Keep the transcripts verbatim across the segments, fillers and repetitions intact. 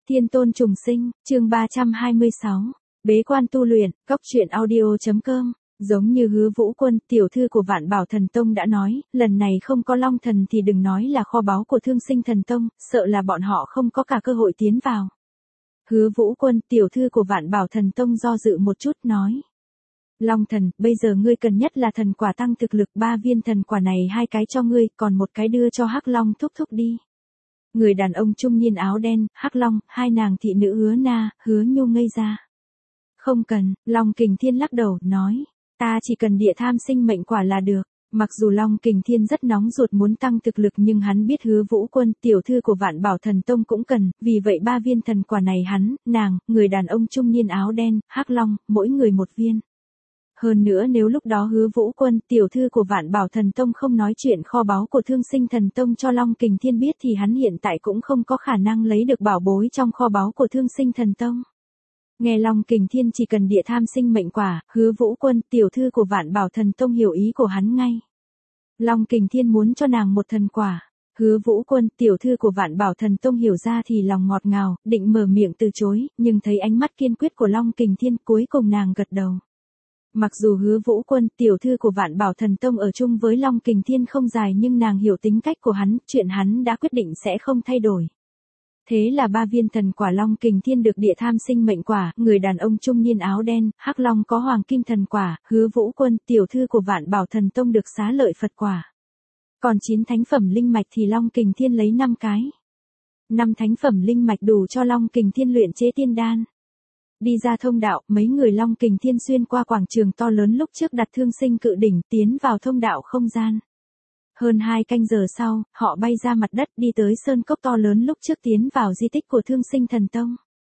Thiên tôn trùng sinh, chương ba trăm hai mươi sáu. Bế quan tu luyện, góc truyện audio.com. Giống như Hứa Vũ Quân, tiểu thư của Vạn Bảo Thần Tông đã nói, lần này không có Long Thần thì đừng nói là kho báu của Thương Sinh Thần Tông, sợ là bọn họ không có cả cơ hội tiến vào. Hứa Vũ Quân, tiểu thư của Vạn Bảo Thần Tông do dự một chút nói. Long Thần, bây giờ ngươi cần nhất là thần quả tăng thực lực, ba viên thần quả này hai cái cho ngươi, còn một cái đưa cho Hắc Long thúc thúc đi. Người đàn ông trung niên áo đen, Hắc Long, hai nàng thị nữ Hứa Na, Hứa Nhu ngây ra. Không cần, Long Kình Thiên lắc đầu, nói, ta chỉ cần địa tham sinh mệnh quả là được. Mặc dù Long Kình Thiên rất nóng ruột muốn tăng thực lực nhưng hắn biết Hứa Vũ Quân, tiểu thư của Vạn Bảo Thần Tông cũng cần, vì vậy ba viên thần quả này hắn, nàng, người đàn ông trung niên áo đen, Hắc Long, mỗi người một viên. Hơn nữa nếu lúc đó Hứa Vũ Quân, tiểu thư của Vạn Bảo Thần Tông không nói chuyện kho báu của Thương Sinh Thần Tông cho Long Kình Thiên biết thì hắn hiện tại cũng không có khả năng lấy được bảo bối trong kho báu của Thương Sinh Thần Tông. Nghe Long Kình Thiên chỉ cần địa tham sinh mệnh quả, Hứa Vũ Quân, tiểu thư của Vạn Bảo Thần Tông hiểu ý của hắn ngay. Long Kình Thiên muốn cho nàng một thần quả. Hứa Vũ Quân, tiểu thư của Vạn Bảo Thần Tông hiểu ra thì lòng ngọt ngào, định mở miệng từ chối, nhưng thấy ánh mắt kiên quyết của Long Kình Thiên, cuối cùng nàng gật đầu. Mặc dù Hứa Vũ Quân, tiểu thư của Vạn Bảo Thần Tông ở chung với Long Kình Thiên không dài nhưng nàng hiểu tính cách của hắn, chuyện hắn đã quyết định sẽ không thay đổi. Thế là ba viên thần quả Long Kình Thiên được địa tham sinh mệnh quả, người đàn ông trung niên áo đen, Hắc Long có hoàng kim thần quả, Hứa Vũ Quân, tiểu thư của Vạn Bảo Thần Tông được xá lợi Phật quả. Còn chín thánh phẩm linh mạch thì Long Kình Thiên lấy năm cái. năm thánh phẩm linh mạch đủ cho Long Kình Thiên luyện chế tiên đan. Đi ra thông đạo, mấy người Long Kình Thiên xuyên qua quảng trường to lớn lúc trước đặt Thương Sinh Cự Đỉnh, tiến vào thông đạo không gian. Hơn hai canh giờ sau, họ bay ra mặt đất đi tới sơn cốc to lớn lúc trước tiến vào di tích của Thương Sinh Thần Tông.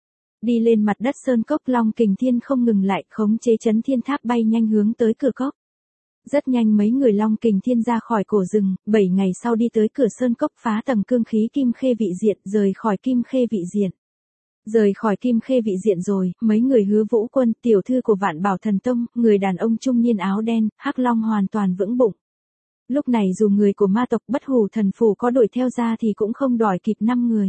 Đi lên mặt đất sơn cốc, Long Kình Thiên không ngừng lại, khống chế chấn thiên tháp bay nhanh hướng tới cửa cốc. Rất nhanh mấy người Long Kình Thiên ra khỏi cổ rừng, bảy ngày sau đi tới cửa sơn cốc phá tầng cương khí kim khê vị diện, rời khỏi kim khê vị diện. Rời khỏi kim khê vị diện rồi, mấy người Hứa Vũ Quân, tiểu thư của Vạn Bảo Thần Tông, người đàn ông trung niên áo đen, Hắc Long hoàn toàn vững bụng. Lúc này dù người của ma tộc Bất Hủ Thần Phủ có đuổi theo ra thì cũng không đuổi kịp năm người.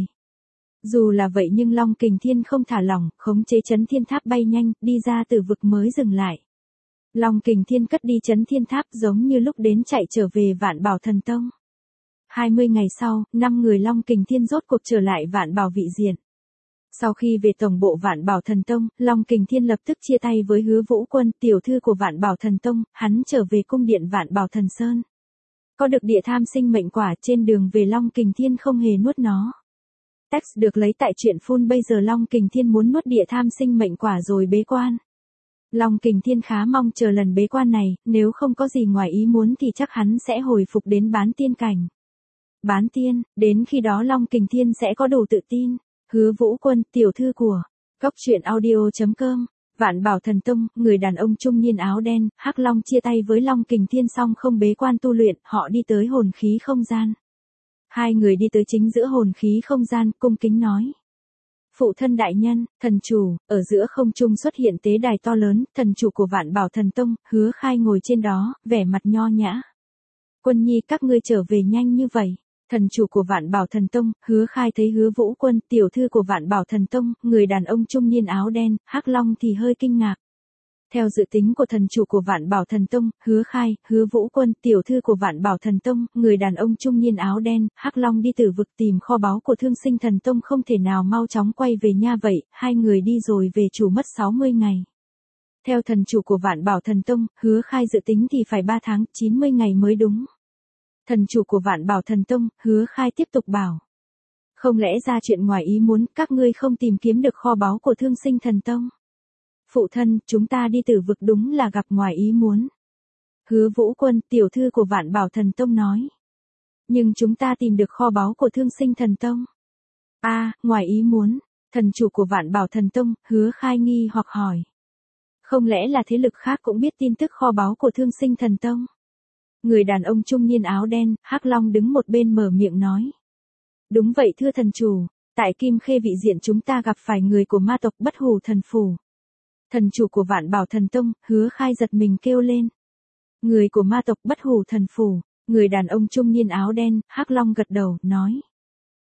Dù là vậy nhưng Long Kình Thiên không thả lỏng, khống chế chấn thiên tháp bay nhanh, đi ra từ vực mới dừng lại. Long Kình Thiên cất đi chấn thiên tháp giống như lúc đến chạy trở về Vạn Bảo Thần Tông. hai mươi ngày sau, năm người Long Kình Thiên rốt cuộc trở lại Vạn Bảo vị diện. Sau khi về tổng bộ Vạn Bảo Thần Tông, Long Kình Thiên lập tức chia tay với Hứa Vũ Quân, tiểu thư của Vạn Bảo Thần Tông, hắn trở về cung điện Vạn Bảo Thần Sơn. Có được địa tham sinh mệnh quả, trên đường về Long Kình Thiên không hề nuốt nó. Text được lấy tại truyện full. Bây giờ Long Kình Thiên muốn nuốt địa tham sinh mệnh quả rồi bế quan. Long Kình Thiên khá mong chờ lần bế quan này, nếu không có gì ngoài ý muốn thì chắc hắn sẽ hồi phục đến bán tiên cảnh. Bán tiên, đến khi đó Long Kình Thiên sẽ có đủ tự tin. Hứa Vũ Quân, tiểu thư của góc truyện audio.com. Vạn Bảo Thần Tông, người đàn ông trung niên áo đen, Hắc Long chia tay với Long Kình Thiên xong không bế quan tu luyện, họ đi tới hồn khí không gian. Hai người đi tới chính giữa hồn khí không gian, cung kính nói. Phụ thân đại nhân, thần chủ, ở giữa không trung xuất hiện tế đài to lớn, thần chủ của Vạn Bảo Thần Tông, Hứa Khai ngồi trên đó, vẻ mặt nho nhã. Quân nhi các ngươi trở về nhanh như vậy. Thần chủ của Vạn Bảo Thần Tông, Hứa Khai thấy Hứa Vũ Quân, tiểu thư của Vạn Bảo Thần Tông, người đàn ông trung niên áo đen, Hắc Long thì hơi kinh ngạc. Theo dự tính của thần chủ của Vạn Bảo Thần Tông, Hứa Khai, Hứa Vũ Quân, tiểu thư của Vạn Bảo Thần Tông, người đàn ông trung niên áo đen, Hắc Long đi từ vực tìm kho báu của Thương Sinh Thần Tông không thể nào mau chóng quay về nha vậy, hai người đi rồi về chủ mất sáu mươi ngày. Theo thần chủ của Vạn Bảo Thần Tông, Hứa Khai dự tính thì phải ba tháng, chín mươi ngày mới đúng. Thần chủ của Vạn Bảo Thần Tông, Hứa Khai tiếp tục bảo. Không lẽ ra chuyện ngoài ý muốn, các ngươi không tìm kiếm được kho báu của Thương Sinh Thần Tông? Phụ thân, chúng ta đi tử vực đúng là gặp ngoài ý muốn. Hứa Vũ Quân, tiểu thư của Vạn Bảo Thần Tông nói. Nhưng chúng ta tìm được kho báu của Thương Sinh Thần Tông. A, à, ngoài ý muốn. Thần chủ của Vạn Bảo Thần Tông, Hứa Khai nghi hoặc hỏi. Không lẽ là thế lực khác cũng biết tin tức kho báu của Thương Sinh Thần Tông? Người đàn ông trung niên áo đen, Hắc Long đứng một bên mở miệng nói. Đúng vậy thưa thần chủ, tại Kim Khê vị diện chúng ta gặp phải người của ma tộc Bất Hủ Thần Phủ. Thần chủ của Vạn Bảo Thần Tông, Hứa Khai giật mình kêu lên. Người của ma tộc Bất Hủ Thần Phủ, người đàn ông trung niên áo đen, Hắc Long gật đầu, nói.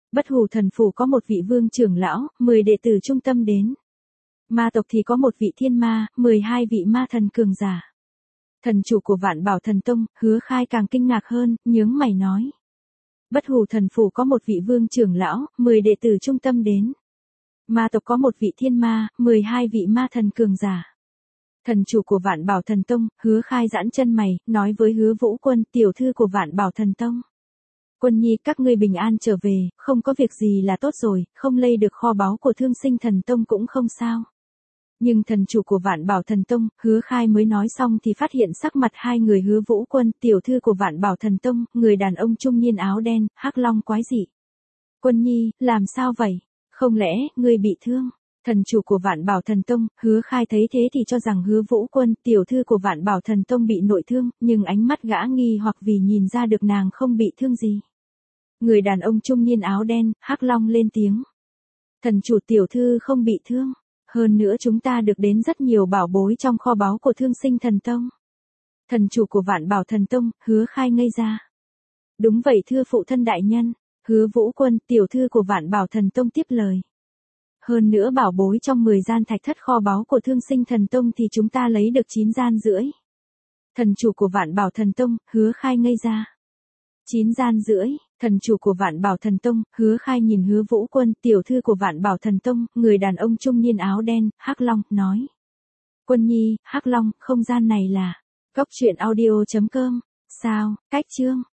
Bất hủ thần phủ có một vị vương trưởng lão, mười đệ tử trung tâm đến. Ma tộc thì có một vị thiên ma, mười hai vị ma thần cường giả. Thần chủ của Vạn Bảo Thần Tông, Hứa Khai càng kinh ngạc hơn, nhướng mày nói. Bất hủ thần phủ có một vị vương trưởng lão, mười đệ tử trung tâm đến. Ma tộc có một vị thiên ma, mười hai vị ma thần cường giả. Thần chủ của Vạn Bảo Thần Tông, Hứa Khai giãn chân mày, nói với Hứa Vũ Quân, tiểu thư của Vạn Bảo Thần Tông. Quân nhi, các ngươi bình an trở về, không có việc gì là tốt rồi, không lây được kho báu của Thương Sinh Thần Tông cũng không sao. Nhưng thần chủ của Vạn Bảo Thần Tông, Hứa Khai mới nói xong thì phát hiện sắc mặt hai người Hứa Vũ Quân, tiểu thư của Vạn Bảo Thần Tông, người đàn ông trung niên áo đen, hắc long quái dị. Quân nhi, làm sao vậy? Không lẽ, ngươi bị thương? Thần chủ của Vạn Bảo Thần Tông, Hứa Khai thấy thế thì cho rằng Hứa Vũ Quân, tiểu thư của Vạn Bảo Thần Tông bị nội thương, nhưng ánh mắt gã nghi hoặc vì nhìn ra được nàng không bị thương gì. Người đàn ông trung niên áo đen, hắc long lên tiếng. Thần chủ tiểu thư không bị thương. Hơn nữa chúng ta được đến rất nhiều bảo bối trong kho báu của Thương Sinh Thần Tông. Thần chủ của Vạn Bảo Thần Tông, Hứa Khai ngây ra. Đúng vậy thưa phụ thân đại nhân, Hứa Vũ Quân, tiểu thư của Vạn Bảo Thần Tông tiếp lời. Hơn nữa bảo bối trong mười gian thạch thất kho báu của Thương Sinh Thần Tông thì chúng ta lấy được chín gian rưỡi. Thần chủ của Vạn Bảo Thần Tông, Hứa Khai ngây ra. chín gian rưỡi, thần chủ của Vạn Bảo Thần Tông, Hứa Khai nhìn Hứa Vũ Quân, tiểu thư của Vạn Bảo Thần Tông, người đàn ông trung niên áo đen, hắc long, nói. Quân nhi, hắc long, không gian này là, góc truyện audio chấm com, sao, cách chương.